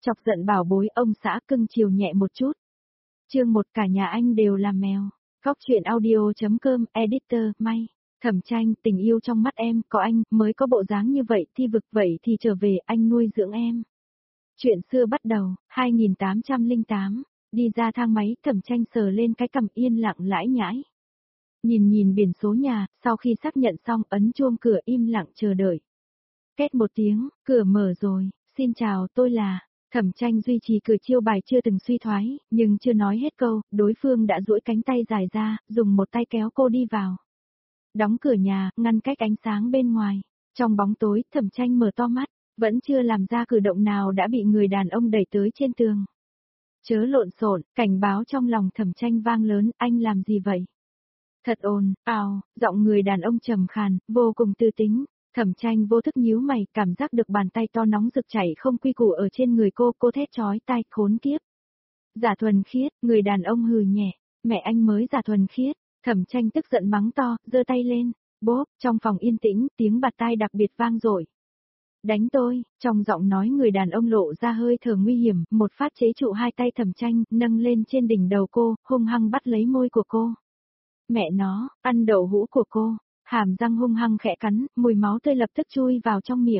chọc giận bảo bối ông xã cưng chiều nhẹ một chút. Chương 1 cả nhà anh đều là mèo. Góc chuyện audio.com editor may. Thẩm Tranh, tình yêu trong mắt em, có anh, mới có bộ dáng như vậy, Thi Vực vậy thì trở về, anh nuôi dưỡng em. Chuyện xưa bắt đầu, 2808, đi ra thang máy, Thẩm Tranh sờ lên cái cằm yên lặng lãi nhãi. Nhìn biển số nhà, sau khi xác nhận xong ấn chuông cửa im lặng chờ đợi. Két một tiếng, cửa mở rồi, xin chào tôi là... Thẩm Tranh duy trì cửa chiêu bài chưa từng suy thoái, nhưng chưa nói hết câu, đối phương đã duỗi cánh tay dài ra, dùng một tay kéo cô đi vào. Đóng cửa nhà, ngăn cách ánh sáng bên ngoài. Trong bóng tối, Thẩm Tranh mở to mắt, vẫn chưa làm ra cử động nào đã bị người đàn ông đẩy tới trên tường. Chớ lộn xộn, cảnh báo trong lòng Thẩm Tranh vang lớn, anh làm gì vậy? Thật ồn ào, giọng người đàn ông trầm khàn, vô cùng tư tính. Thẩm Tranh vô thức nhíu mày, cảm giác được bàn tay to nóng rực chảy không quy củ ở trên người cô thét chói tai, khốn kiếp. Giả thuần khiết, người đàn ông hừ nhẹ, mẹ anh mới giả thuần khiết. Thẩm Tranh tức giận mắng to, giơ tay lên, bốp, trong phòng yên tĩnh, tiếng bạt tai đặc biệt vang dội. Đánh tôi, trong giọng nói người đàn ông lộ ra hơi thở nguy hiểm, một phát chế trụ hai tay Thẩm Tranh, nâng lên trên đỉnh đầu cô, hung hăng bắt lấy môi của cô. Mẹ nó, ăn đậu hũ của cô. Hàm răng hung hăng khẽ cắn, mùi máu tươi lập tức chui vào trong miệng.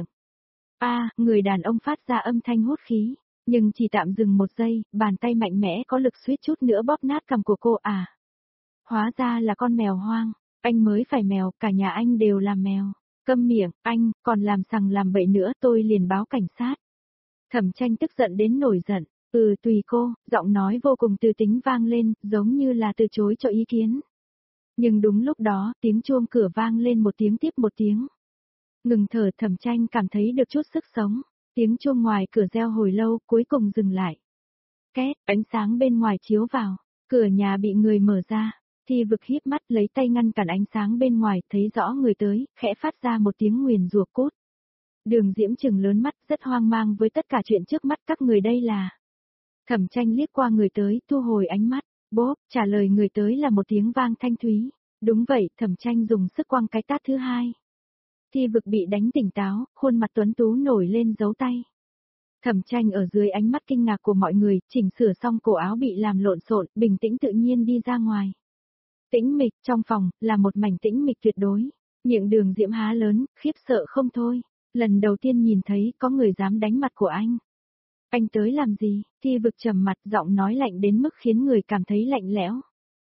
Người đàn ông phát ra âm thanh hút khí, nhưng chỉ tạm dừng một giây, bàn tay mạnh mẽ có lực suýt chút nữa bóp nát cằm của cô à. Hóa ra là con mèo hoang, anh mới phải mèo, cả nhà anh đều là mèo. Câm miệng, anh, còn làm sằng làm bậy nữa tôi liền báo cảnh sát. Thẩm Tranh tức giận đến nổi giận, tùy cô, giọng nói vô cùng tư tính vang lên, giống như là từ chối cho ý kiến. Nhưng đúng lúc đó, tiếng chuông cửa vang lên một tiếng tiếp một tiếng. Ngừng thở, Thẩm Tranh cảm thấy được chút sức sống. Tiếng chuông ngoài cửa reo hồi lâu, cuối cùng dừng lại. Két, ánh sáng bên ngoài chiếu vào. Cửa nhà bị người mở ra. Thi Vực híp mắt lấy tay ngăn cản ánh sáng bên ngoài, thấy rõ người tới, khẽ phát ra một tiếng nguyền rủa cút. Đường Diễm trừng lớn mắt, rất hoang mang với tất cả chuyện trước mắt các người đây là. Thẩm Tranh liếc qua người tới, thu hồi ánh mắt. Bốp, trả lời người tới là một tiếng vang thanh thúy. Đúng vậy, Thẩm Tranh dùng sức quăng cái tát thứ hai. Thi Vực bị đánh tỉnh táo, khuôn mặt tuấn tú nổi lên dấu tay. Thẩm Tranh ở dưới ánh mắt kinh ngạc của mọi người, chỉnh sửa xong cổ áo bị làm lộn xộn, bình tĩnh tự nhiên đi ra ngoài. Tĩnh mịch, trong phòng, là một mảnh tĩnh mịch tuyệt đối. Miệng Đường Diễm há lớn, khiếp sợ không thôi. Lần đầu tiên nhìn thấy có người dám đánh mặt của anh. Anh tới làm gì? Thi Vực trầm mặt, giọng nói lạnh đến mức khiến người cảm thấy lạnh lẽo.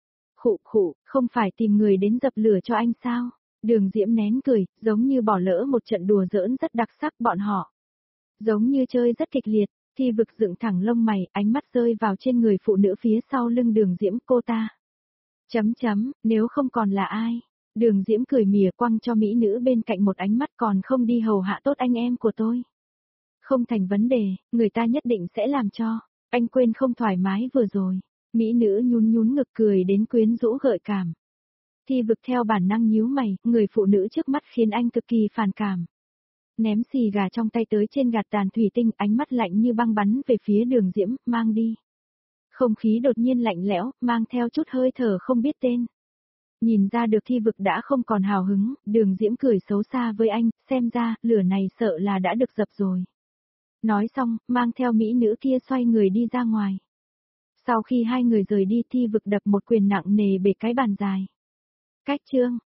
Khụ, không phải tìm người đến dập lửa cho anh sao? Đường Diễm nén cười, giống như bỏ lỡ một trận đùa giỡn rất đặc sắc bọn họ. Giống như chơi rất kịch liệt, Thi Vực dựng thẳng lông mày, ánh mắt rơi vào trên người phụ nữ phía sau lưng Đường Diễm cô ta. Nếu không còn là ai? Đường Diễm cười mỉa quăng cho mỹ nữ bên cạnh một ánh mắt còn không đi hầu hạ tốt anh em của tôi. Không thành vấn đề, người ta nhất định sẽ làm cho. Anh quên không thoải mái vừa rồi. Mỹ nữ nhún ngực cười đến quyến rũ gợi cảm. Thi Vực theo bản năng nhíu mày, người phụ nữ trước mắt khiến anh cực kỳ phản cảm. Ném xì gà trong tay tới trên gạt tàn thủy tinh, ánh mắt lạnh như băng bắn về phía Đường Diễm, mang đi. Không khí đột nhiên lạnh lẽo, mang theo chút hơi thở không biết tên. Nhìn ra được Thi Vực đã không còn hào hứng, Đường Diễm cười xấu xa với anh, xem ra, lửa này sợ là đã được dập rồi. Nói xong, mang theo mỹ nữ kia xoay người đi ra ngoài. Sau khi hai người rời đi, Thi Vực đập một quyền nặng nề bể cái bàn dài. Cách chương,